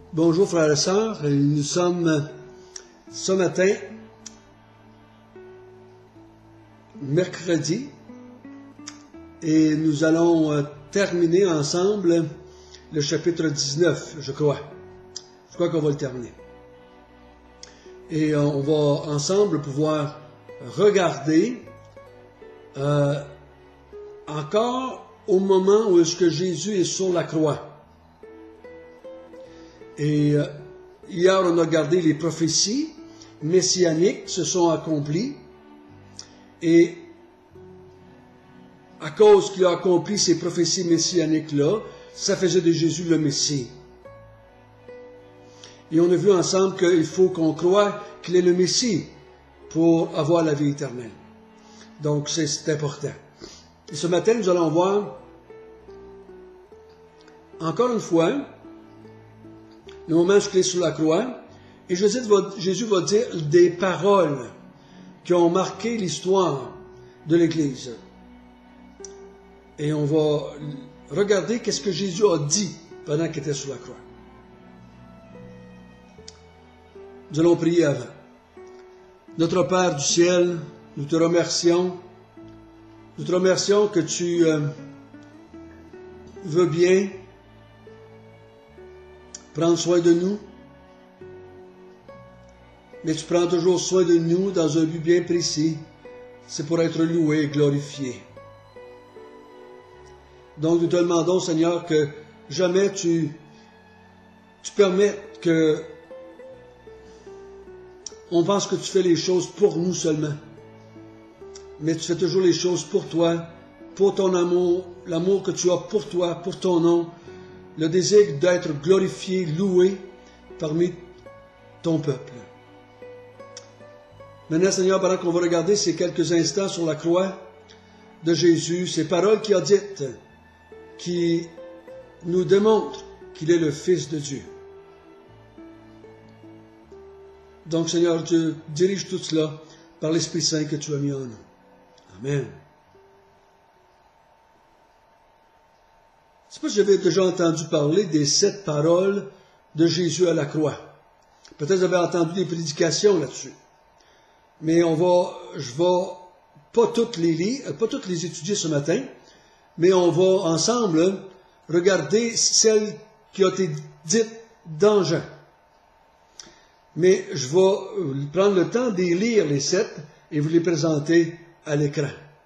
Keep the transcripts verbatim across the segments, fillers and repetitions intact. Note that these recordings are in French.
Bonjour frères et sœurs, nous sommes ce matin, mercredi, et nous allons terminer ensemble le chapitre dix-neuf, je crois. Je crois qu'on va le terminer. Et on va ensemble pouvoir regarder euh, encore au moment où est-ce que Jésus est sur la croix. Et euh, hier, on a regardé les prophéties messianiques se sont accomplies. Et à cause qu'il a accompli ces prophéties messianiques-là, ça faisait de Jésus le Messie. Et on a vu ensemble qu'il faut qu'on croie qu'il est le Messie pour avoir la vie éternelle. Donc, c'est important. Et ce matin, nous allons voir, encore une fois, le moment où il est sur la croix, et Jésus va, Jésus va dire des paroles qui ont marqué l'histoire de l'Église. Et on va regarder qu'est-ce que Jésus a dit pendant qu'il était sur la croix. Nous allons prier avant. Notre Père du ciel, nous te remercions. Nous te remercions que tu euh, veux bien prendre soin de nous, mais tu prends toujours soin de nous dans un but bien précis, c'est pour être loué et glorifié. Donc nous te demandons, Seigneur, que jamais tu, tu permettes que on pense que tu fais les choses pour nous seulement, mais tu fais toujours les choses pour toi, pour ton amour, l'amour que tu as pour toi, pour ton nom, le désir d'être glorifié, loué parmi ton peuple. Maintenant, Seigneur, pendant qu'on va regarder ces quelques instants sur la croix de Jésus, ces paroles qu'il a dites, qui nous démontrent qu'il est le Fils de Dieu. Donc, Seigneur, Dieu, dirige tout cela par l'Esprit Saint que tu as mis en nous. Amen. Je ne sais pas si j'avais déjà entendu parler des sept paroles de Jésus à la croix. Peut-être vous avez entendu des prédications là-dessus. Mais on va, je vais pas toutes les lire, pas toutes les étudier ce matin, mais on va ensemble regarder celles qui ont été dites dans Jean. Mais je vais prendre le temps de lire les sept et vous les présenter à l'écran.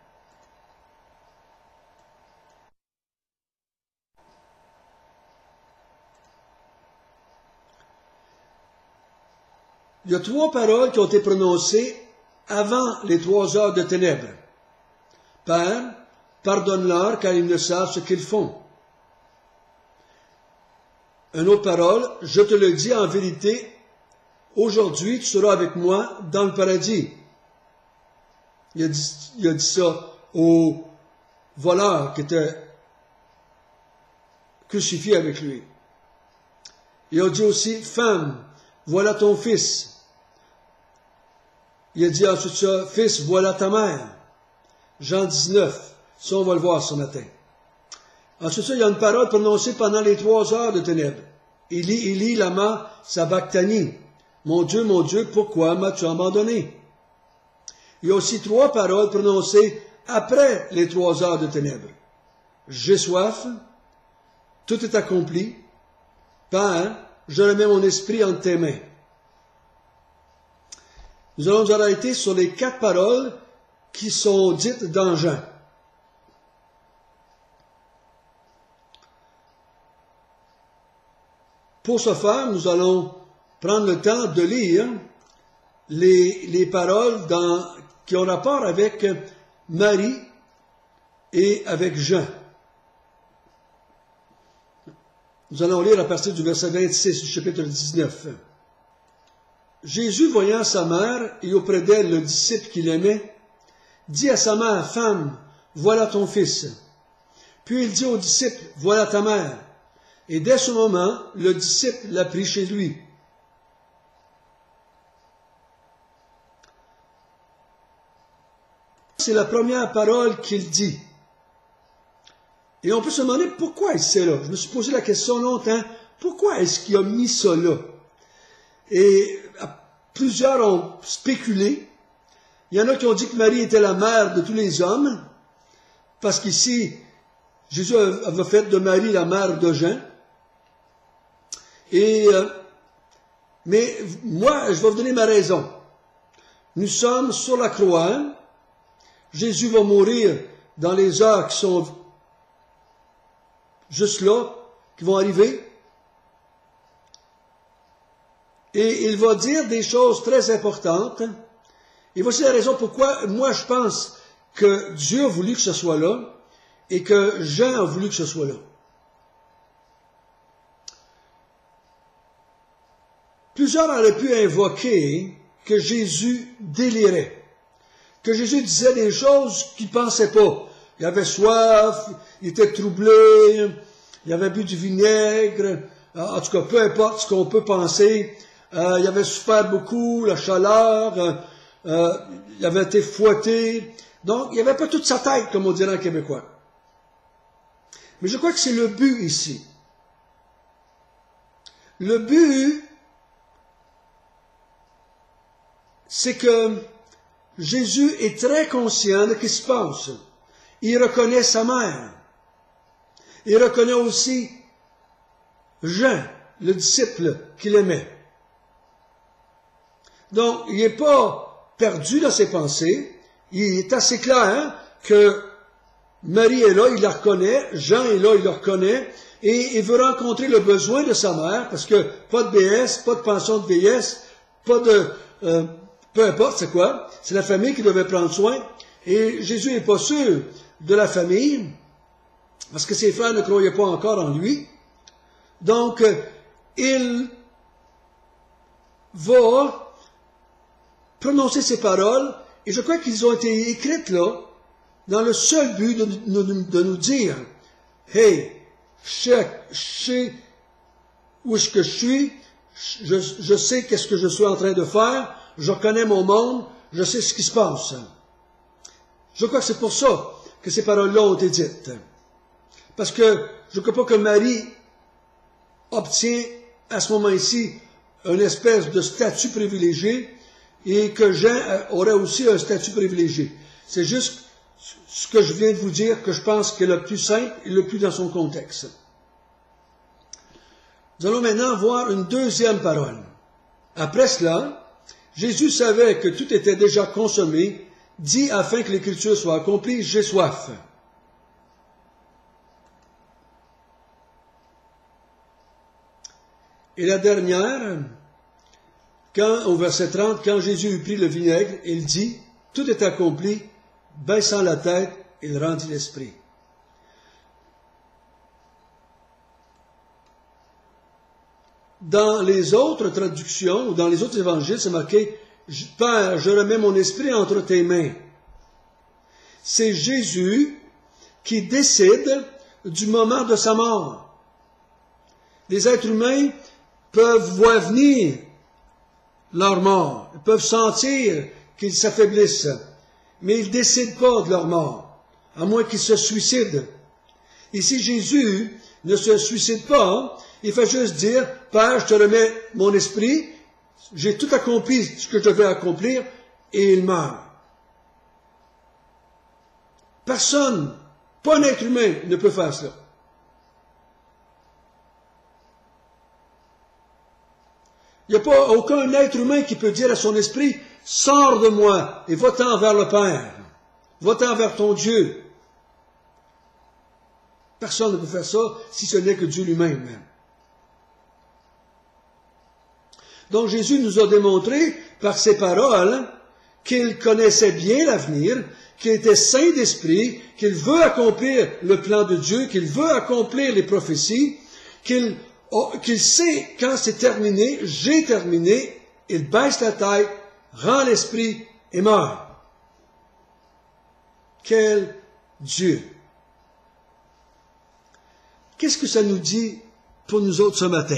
Il y a trois paroles qui ont été prononcées avant les trois heures de ténèbres. Père, pardonne-leur car ils ne savent ce qu'ils font. Une autre parole, je te le dis en vérité, aujourd'hui tu seras avec moi dans le paradis. Il a dit, il a dit ça au voleur qui était crucifié avec lui. Il a dit aussi, femme, voilà ton fils. Il a dit ensuite ça, fils, voilà ta mère. Jean dix-neuf, ça on va le voir ce matin. Ensuite ça, il y a une parole prononcée pendant les trois heures de ténèbres. Élie, Élie, lama sabachthani. Mon Dieu, mon Dieu, pourquoi m'as-tu abandonné? Il y a aussi trois paroles prononcées après les trois heures de ténèbres. J'ai soif, tout est accompli. Père, je remets mon esprit entre tes mains. Nous allons nous arrêter sur les quatre paroles qui sont dites dans Jean. Pour ce faire, nous allons prendre le temps de lire les, les paroles dans, qui ont rapport avec Marie et avec Jean. Nous allons lire à partir du verset vingt-six du chapitre dix-neuf. Jésus, voyant sa mère et auprès d'elle le disciple qu'il aimait, dit à sa mère, femme, voilà ton fils. Puis il dit au disciple, voilà ta mère. Et dès ce moment, le disciple l'a pris chez lui. C'est la première parole qu'il dit. Et on peut se demander pourquoi il sait là. Je me suis posé la question longtemps. pourquoi est-ce qu'il a mis ça là? Et plusieurs ont spéculé. Il y en a qui ont dit que Marie était la mère de tous les hommes, parce qu'ici, Jésus avait fait de Marie la mère de Jean. Et, euh, mais moi, je vais vous donner ma raison. Nous sommes sur la croix. Jésus va mourir dans les heures qui sont juste là, qui vont arriver. Et il va dire des choses très importantes. Et voici la raison pourquoi moi je pense que Dieu a voulu que ce soit là et que Jean a voulu que ce soit là. Plusieurs auraient pu invoquer que Jésus délirait, que Jésus disait des choses qu'il ne pensait pas. Il avait soif, il était troublé, il avait bu du vinaigre, en tout cas, peu importe ce qu'on peut penser, euh, il avait souffert beaucoup, la chaleur, euh, euh, il avait été fouetté, donc il n'y avait pas toute sa tête, comme on dirait en québécois. Mais je crois que c'est le but ici. Le but, c'est que Jésus est très conscient de ce qui se passe. Il reconnaît sa mère. Il reconnaît aussi Jean, le disciple qu'il aimait. Donc, il n'est pas perdu dans ses pensées. Il est assez clair que Marie est là, il la reconnaît. Jean est là, il la reconnaît. Et il veut rencontrer le besoin de sa mère, parce que pas de B S, pas de pension de vieillesse, pas de... Euh, peu importe c'est quoi, c'est la famille qui devait prendre soin. Et Jésus n'est pas sûr de la famille, parce que ses frères ne croyaient pas encore en lui. Donc, euh, il va prononcer ces paroles, et je crois qu'ils ont été écrites là, dans le seul but de, de, de nous dire, « Hey, je sais, je sais où est-ce que je suis, je, je sais qu'est-ce que je suis en train de faire, je connais mon monde, je sais ce qui se passe. » Je crois que c'est pour ça que ces paroles-là ont été dites. Parce que je ne crois pas que Marie obtient à ce moment-ci une espèce de statut privilégié et que Jean aurait aussi un statut privilégié. C'est juste ce que je viens de vous dire que je pense que est le plus simple et le plus dans son contexte. Nous allons maintenant voir une deuxième parole. Après cela, Jésus savait que tout était déjà consommé, dit afin que l'écriture soit accomplie, j'ai soif. Et la dernière, quand, au verset trente, quand Jésus eut pris le vinaigre, il dit, tout est accompli, baissant la tête, il rendit l'esprit. Dans les autres traductions, ou dans les autres évangiles, c'est marqué, Père, je remets mon esprit entre tes mains. C'est Jésus qui décide du moment de sa mort. Les êtres humains peuvent voir venir leur mort, ils peuvent sentir qu'ils s'affaiblissent, mais ils ne décident pas de leur mort, à moins qu'ils se suicident. Ici, Jésus ne se suicide pas, il fait juste dire, Père, je te remets mon esprit, j'ai tout accompli ce que je devais accomplir, et il meurt. Personne, pas un être humain, ne peut faire cela. Il n'y a pas aucun être humain qui peut dire à son esprit, sors de moi et va-t'en vers le Père, va-t'en vers ton Dieu. Personne ne peut faire ça si ce n'est que Dieu lui-même. Donc Jésus nous a démontré par ses paroles qu'il connaissait bien l'avenir, qu'il était saint d'esprit, qu'il veut accomplir le plan de Dieu, qu'il veut accomplir les prophéties, qu'il oh, qu'il sait quand c'est terminé, j'ai terminé, il baisse la tête, rend l'esprit et meurt. Quel Dieu! Qu'est-ce que ça nous dit pour nous autres ce matin?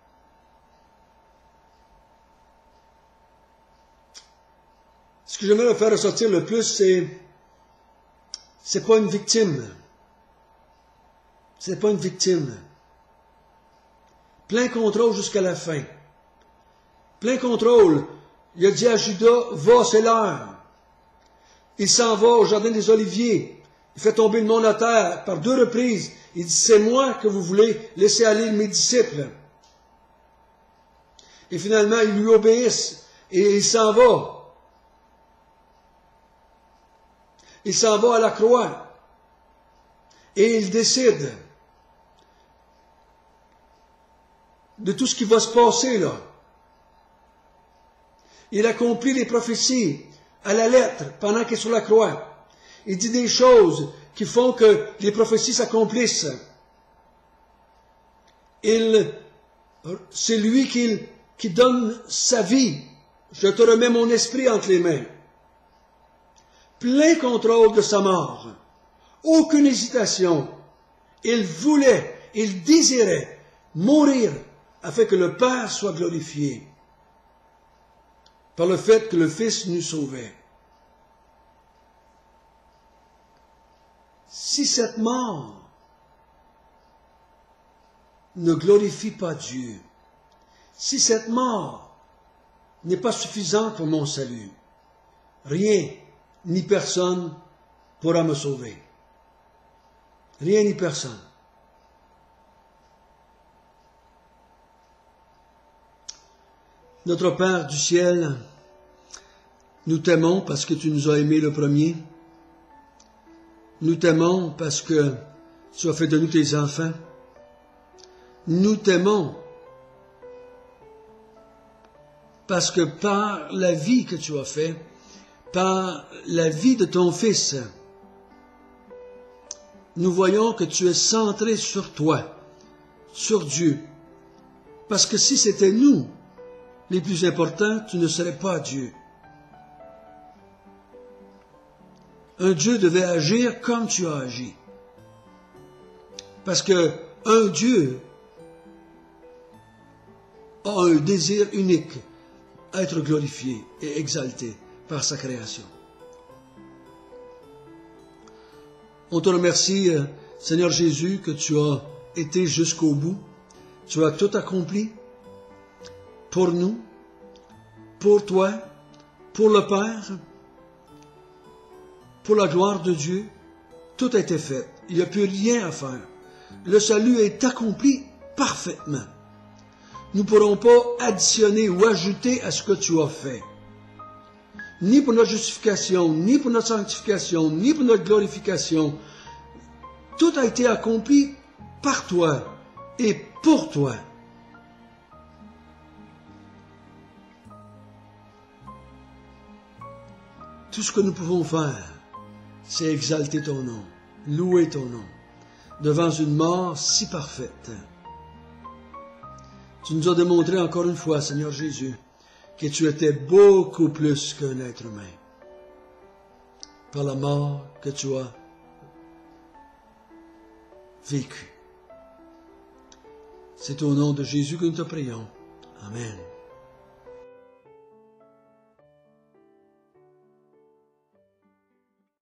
Ce que j'aimerais faire ressortir le plus, c'est c'est pas une victime. C'est pas une victime. Plein contrôle jusqu'à la fin. Plein contrôle. Il a dit à Judas, va, c'est l'heure. Il s'en va au jardin des Oliviers. Il fait tomber le monde à terre par deux reprises. Il dit, c'est moi que vous voulez laisser aller mes disciples. Et finalement, ils lui obéissent et il s'en va. Il s'en va à la croix. Et il décide de tout ce qui va se passer là. Il accomplit les prophéties à la lettre pendant qu'il est sur la croix. Il dit des choses qui font que les prophéties s'accomplissent. Il, c'est lui qui, qui donne sa vie. Je te remets mon esprit entre les mains. Plein contrôle de sa mort. Aucune hésitation. Il voulait, il désirait mourir afin que le Père soit glorifié par le fait que le Fils nous sauvait. Si cette mort ne glorifie pas Dieu, si cette mort n'est pas suffisante pour mon salut, rien ni personne pourra me sauver. Rien ni personne. Notre Père du ciel, nous t'aimons parce que tu nous as aimés le premier. Nous t'aimons parce que tu as fait de nous tes enfants. Nous t'aimons parce que par la vie que tu as faite, par la vie de ton Fils, nous voyons que tu es centré sur toi, sur Dieu. Parce que si c'était nous les plus importants, tu ne serais pas Dieu. Un Dieu devait agir comme tu as agi. Parce que un Dieu a un désir unique, être glorifié et exalté par sa création. On te remercie, Seigneur Jésus, que tu as été jusqu'au bout. Tu as tout accompli pour nous, pour toi, pour le Père, pour la gloire de Dieu. Tout a été fait. Il n'y a plus rien à faire. Le salut est accompli parfaitement. Nous ne pourrons pas additionner ou ajouter à ce que tu as fait. Ni pour notre justification, ni pour notre sanctification, ni pour notre glorification. Tout a été accompli par toi et pour toi. Tout ce que nous pouvons faire, c'est exalter ton nom, louer ton nom, devant une mort si parfaite. Tu nous as démontré encore une fois, Seigneur Jésus, que tu étais beaucoup plus qu'un être humain, par la mort que tu as vécue. C'est au nom de Jésus que nous te prions. Amen.